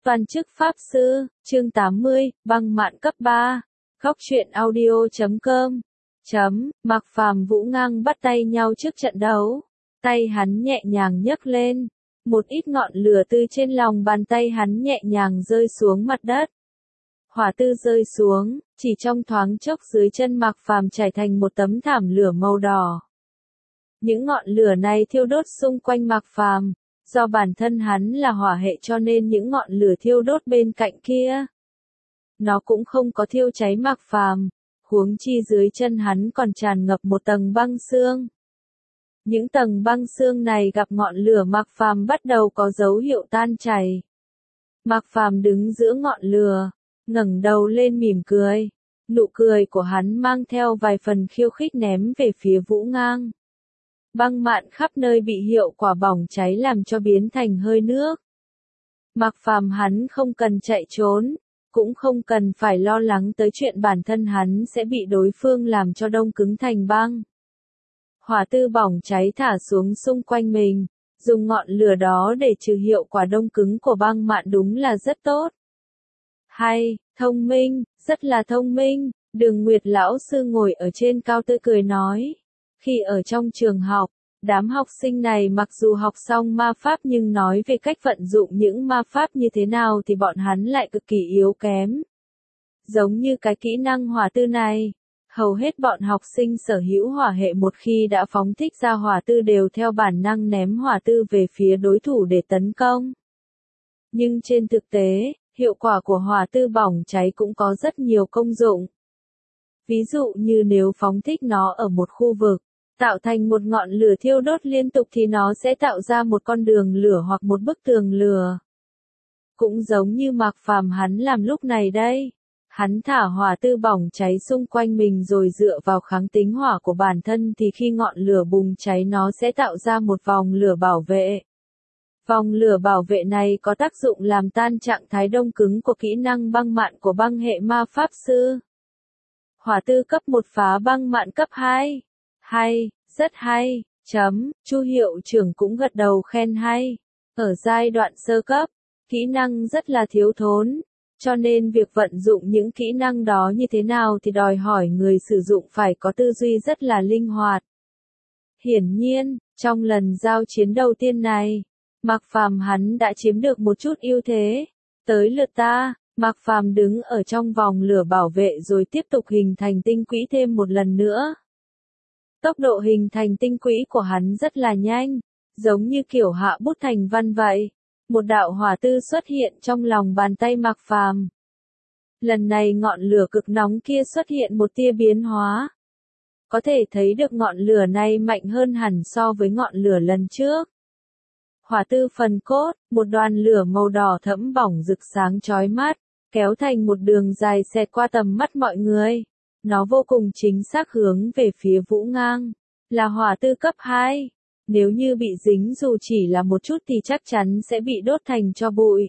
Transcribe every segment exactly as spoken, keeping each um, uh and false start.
Toàn chức Pháp Sư, chương tám mươi, băng mạn cấp ba. Góc truyện audio chấm com. Chấm, Mạc Phàm Vũ Ngang bắt tay nhau trước trận đấu. Tay hắn nhẹ nhàng nhấc lên. Một ít ngọn lửa từ trên lòng bàn tay hắn nhẹ nhàng rơi xuống mặt đất. Hỏa tư rơi xuống, chỉ trong thoáng chốc dưới chân Mạc Phàm trải thành một tấm thảm lửa màu đỏ. Những ngọn lửa này thiêu đốt xung quanh Mạc Phàm. Do bản thân hắn là hỏa hệ cho nên những ngọn lửa thiêu đốt bên cạnh kia, nó cũng không có thiêu cháy Mạc Phàm, huống chi dưới chân hắn còn tràn ngập một tầng băng xương. Những tầng băng xương này gặp ngọn lửa Mạc Phàm bắt đầu có dấu hiệu tan chảy. Mạc Phàm đứng giữa ngọn lửa, ngẩng đầu lên mỉm cười. Nụ cười của hắn mang theo vài phần khiêu khích ném về phía Vũ Ngang. Băng mạn khắp nơi bị hiệu quả bỏng cháy làm cho biến thành hơi nước. Mạc Phàm hắn không cần chạy trốn, cũng không cần phải lo lắng tới chuyện bản thân hắn sẽ bị đối phương làm cho đông cứng thành băng. Hỏa tư bỏng cháy thả xuống xung quanh mình, dùng ngọn lửa đó để trừ hiệu quả đông cứng của băng mạn đúng là rất tốt. Hay, thông minh, rất là thông minh, Đường Nguyệt lão sư ngồi ở trên cao tươi cười nói. Khi ở trong trường học, đám học sinh này mặc dù học xong ma pháp nhưng nói về cách vận dụng những ma pháp như thế nào thì bọn hắn lại cực kỳ yếu kém. Giống như cái kỹ năng hỏa tư này, hầu hết bọn học sinh sở hữu hỏa hệ một khi đã phóng thích ra hỏa tư đều theo bản năng ném hỏa tư về phía đối thủ để tấn công. Nhưng trên thực tế, hiệu quả của hỏa tư bỏng cháy cũng có rất nhiều công dụng. Ví dụ như nếu phóng thích nó ở một khu vực, tạo thành một ngọn lửa thiêu đốt liên tục thì nó sẽ tạo ra một con đường lửa hoặc một bức tường lửa. Cũng giống như Mạc Phàm hắn làm lúc này đây. Hắn thả hỏa tư bỏng cháy xung quanh mình rồi dựa vào kháng tính hỏa của bản thân thì khi ngọn lửa bùng cháy nó sẽ tạo ra một vòng lửa bảo vệ. Vòng lửa bảo vệ này có tác dụng làm tan trạng thái đông cứng của kỹ năng băng mạn của băng hệ ma pháp sư. Hỏa tư cấp một phá băng mạn cấp hai. Hay, rất hay, chấm, Chu hiệu trưởng cũng gật đầu khen hay. Ở giai đoạn sơ cấp, kỹ năng rất là thiếu thốn, cho nên việc vận dụng những kỹ năng đó như thế nào thì đòi hỏi người sử dụng phải có tư duy rất là linh hoạt. Hiển nhiên, trong lần giao chiến đầu tiên này, Mạc Phàm hắn đã chiếm được một chút ưu thế. Tới lượt ta, Mạc Phàm đứng ở trong vòng lửa bảo vệ rồi tiếp tục hình thành tinh quỹ thêm một lần nữa. Tốc độ hình thành tinh quỹ của hắn rất là nhanh, giống như kiểu hạ bút thành văn vậy. Một đạo hỏa tư xuất hiện trong lòng bàn tay Mạc Phàm. Lần này ngọn lửa cực nóng kia xuất hiện một tia biến hóa. Có thể thấy được ngọn lửa này mạnh hơn hẳn so với ngọn lửa lần trước. Hỏa tư phần cốt, một đoàn lửa màu đỏ thẫm bỏng rực sáng chói mắt, kéo thành một đường dài xẹt qua tầm mắt mọi người. Nó vô cùng chính xác hướng về phía Vũ Ngang, là hỏa tư cấp hai. Nếu như bị dính dù chỉ là một chút thì chắc chắn sẽ bị đốt thành tro bụi.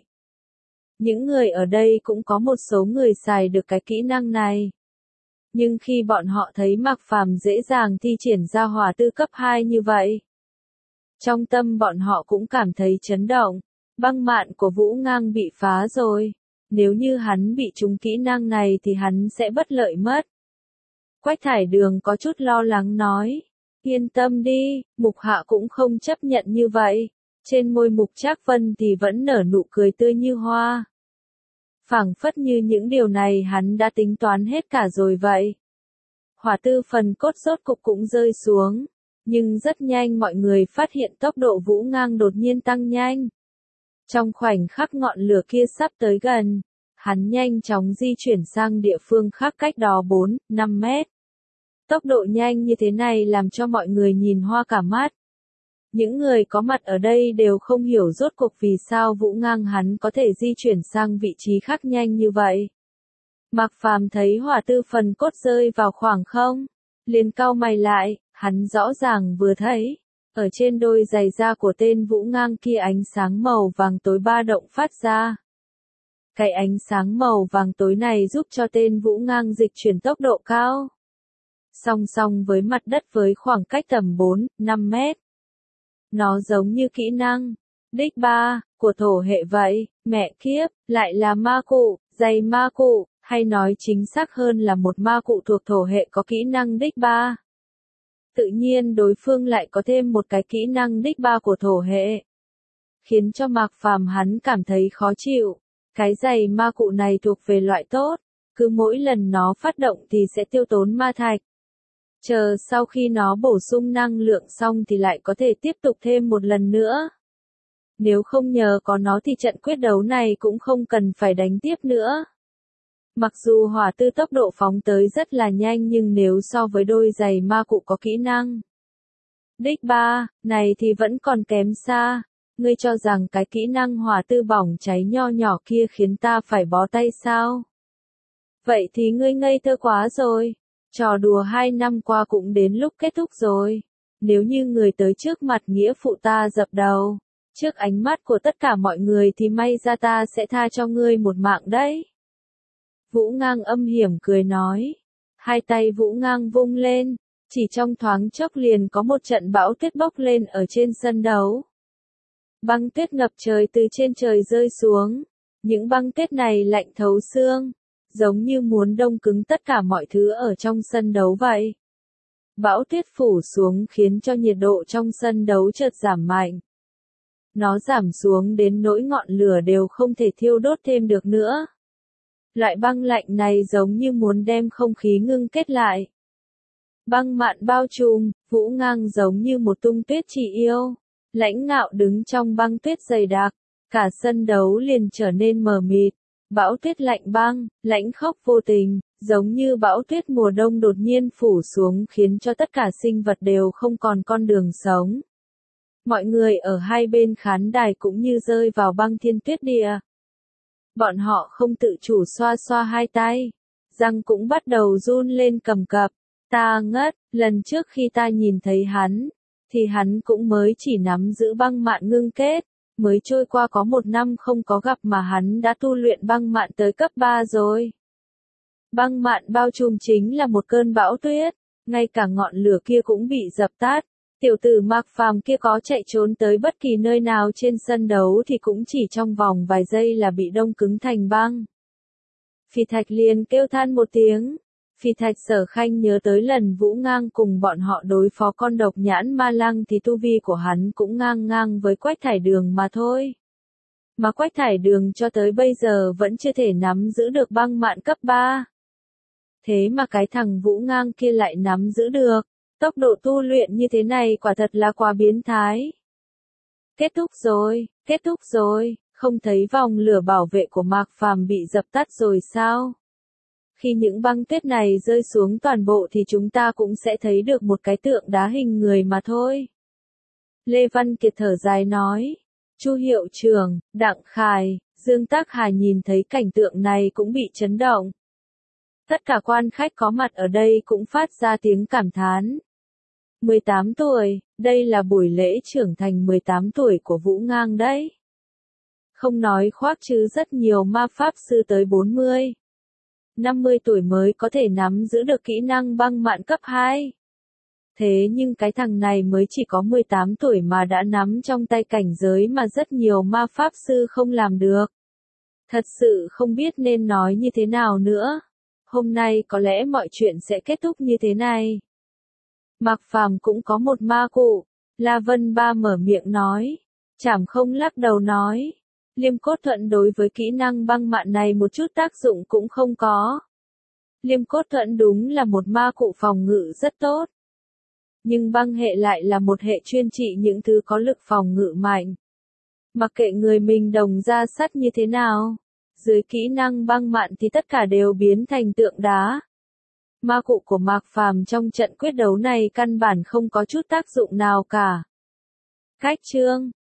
Những người ở đây cũng có một số người xài được cái kỹ năng này. Nhưng khi bọn họ thấy Mạc Phàm dễ dàng thi triển ra hỏa tư cấp hai như vậy, trong tâm bọn họ cũng cảm thấy chấn động. Băng mạn của Vũ Ngang bị phá rồi. Nếu như hắn bị trúng kỹ năng này thì hắn sẽ bất lợi mất. Quách Thải Đường có chút lo lắng nói. Yên tâm đi, Mục Hạ cũng không chấp nhận như vậy. Trên môi Mục Trác Vân thì vẫn nở nụ cười tươi như hoa. Phảng phất như những điều này hắn đã tính toán hết cả rồi vậy. Hỏa tư phần cốt rốt cục cũng rơi xuống. Nhưng rất nhanh mọi người phát hiện tốc độ Vũ Ngang đột nhiên tăng nhanh. Trong khoảnh khắc ngọn lửa kia sắp tới gần, hắn nhanh chóng di chuyển sang địa phương khác cách đó bốn, năm mét. Tốc độ nhanh như thế này làm cho mọi người nhìn hoa cả mắt. Những người có mặt ở đây đều không hiểu rốt cuộc vì sao Vũ Ngang hắn có thể di chuyển sang vị trí khác nhanh như vậy. Mạc Phàm thấy hỏa tư phần cốt rơi vào khoảng không, liền cau mày lại, hắn rõ ràng vừa thấy, ở trên đôi giày da của tên Vũ Ngang kia ánh sáng màu vàng tối ba động phát ra. Cái ánh sáng màu vàng tối này giúp cho tên Vũ Ngang dịch chuyển tốc độ cao. Song song với mặt đất với khoảng cách tầm bốn, năm mét. Nó giống như kỹ năng, Đích ba, của thổ hệ vậy, mẹ kiếp, lại là ma cụ, dày ma cụ, hay nói chính xác hơn là một ma cụ thuộc thổ hệ có kỹ năng đích ba. Tự nhiên đối phương lại có thêm một cái kỹ năng đích ba của thổ hệ. Khiến cho Mạc Phàm hắn cảm thấy khó chịu. Cái giày ma cụ này thuộc về loại tốt, cứ mỗi lần nó phát động thì sẽ tiêu tốn ma thạch. Chờ sau khi nó bổ sung năng lượng xong thì lại có thể tiếp tục thêm một lần nữa. Nếu không nhờ có nó thì trận quyết đấu này cũng không cần phải đánh tiếp nữa. Mặc dù hỏa tư tốc độ phóng tới rất là nhanh nhưng nếu so với đôi giày ma cụ có kỹ năng đích ba, này thì vẫn còn kém xa. Ngươi cho rằng cái kỹ năng hỏa tư bỏng cháy nho nhỏ kia khiến ta phải bó tay sao? Vậy thì ngươi ngây thơ quá rồi. Trò đùa hai năm qua cũng đến lúc kết thúc rồi. Nếu như người tới trước mặt nghĩa phụ ta dập đầu, trước ánh mắt của tất cả mọi người thì may ra ta sẽ tha cho ngươi một mạng đấy. Vũ Ngang âm hiểm cười nói. Hai tay Vũ Ngang vung lên, chỉ trong thoáng chốc liền có một trận bão tuyết bốc lên ở trên sân đấu. Băng tuyết ngập trời từ trên trời rơi xuống. Những băng tuyết này lạnh thấu xương, giống như muốn đông cứng tất cả mọi thứ ở trong sân đấu vậy. Bão tuyết phủ xuống khiến cho nhiệt độ trong sân đấu chợt giảm mạnh. Nó giảm xuống đến nỗi ngọn lửa đều không thể thiêu đốt thêm được nữa. Loại băng lạnh này giống như muốn đem không khí ngưng kết lại. Băng mạn bao trùm, Vũ Ngang giống như một tung tuyết chỉ yêu. Lãnh ngạo đứng trong băng tuyết dày đặc, cả sân đấu liền trở nên mờ mịt. Bão tuyết lạnh băng, lãnh khốc vô tình, giống như bão tuyết mùa đông đột nhiên phủ xuống khiến cho tất cả sinh vật đều không còn con đường sống. Mọi người ở hai bên khán đài cũng như rơi vào băng thiên tuyết địa. Bọn họ không tự chủ xoa xoa hai tay, răng cũng bắt đầu run lên cầm cập. Ta ngất, lần trước khi ta nhìn thấy hắn, thì hắn cũng mới chỉ nắm giữ băng mạn ngưng kết, mới trôi qua có một năm không có gặp mà hắn đã tu luyện băng mạn tới cấp ba rồi. Băng mạn bao trùm chính là một cơn bão tuyết, ngay cả ngọn lửa kia cũng bị dập tắt. Tiểu tử Mạc Phàm kia có chạy trốn tới bất kỳ nơi nào trên sân đấu thì cũng chỉ trong vòng vài giây là bị đông cứng thành băng. Phỉ Thạch liền kêu than một tiếng. Phỉ Thạch Sở Khanh nhớ tới lần Vũ Ngang cùng bọn họ đối phó con độc nhãn ma lăng thì tu vi của hắn cũng ngang ngang với Quách Thải Đường mà thôi. Mà Quách Thải Đường cho tới bây giờ vẫn chưa thể nắm giữ được băng mạn cấp ba. Thế mà cái thằng Vũ Ngang kia lại nắm giữ được. Tốc độ tu luyện như thế này quả thật là quá biến thái. Kết thúc rồi, kết thúc rồi, không thấy vòng lửa bảo vệ của Mạc Phàm bị dập tắt rồi sao? Khi những băng tuyết này rơi xuống toàn bộ thì chúng ta cũng sẽ thấy được một cái tượng đá hình người mà thôi. Lê Văn Kiệt thở dài nói. Chu hiệu trưởng, Đặng Khải, Dương Tác Hà nhìn thấy cảnh tượng này cũng bị chấn động. Tất cả quan khách có mặt ở đây cũng phát ra tiếng cảm thán. mười tám tuổi, đây là buổi lễ trưởng thành mười tám tuổi của Vũ Ngang đấy. Không nói khoác chứ rất nhiều ma pháp sư tới bốn mươi, năm mươi tuổi mới có thể nắm giữ được kỹ năng băng mạn cấp hai. Thế nhưng cái thằng này mới chỉ có mười tám tuổi mà đã nắm trong tay cảnh giới mà rất nhiều ma pháp sư không làm được. Thật sự không biết nên nói như thế nào nữa. Hôm nay có lẽ mọi chuyện sẽ kết thúc như thế này. Mạc Phàm cũng có một ma cụ. La Vân Ba mở miệng nói. Trảm Không lắc đầu nói. Liêm Cốt Thuận đối với kỹ năng băng mạn này một chút tác dụng cũng không có. Liêm Cốt Thuận đúng là một ma cụ phòng ngự rất tốt. Nhưng băng hệ lại là một hệ chuyên trị những thứ có lực phòng ngự mạnh. Mặc kệ người mình đồng ra sắt như thế nào, dưới kỹ năng băng mạn thì tất cả đều biến thành tượng đá. Ma cụ của Mạc Phàm trong trận quyết đấu này căn bản không có chút tác dụng nào cả. Cách chương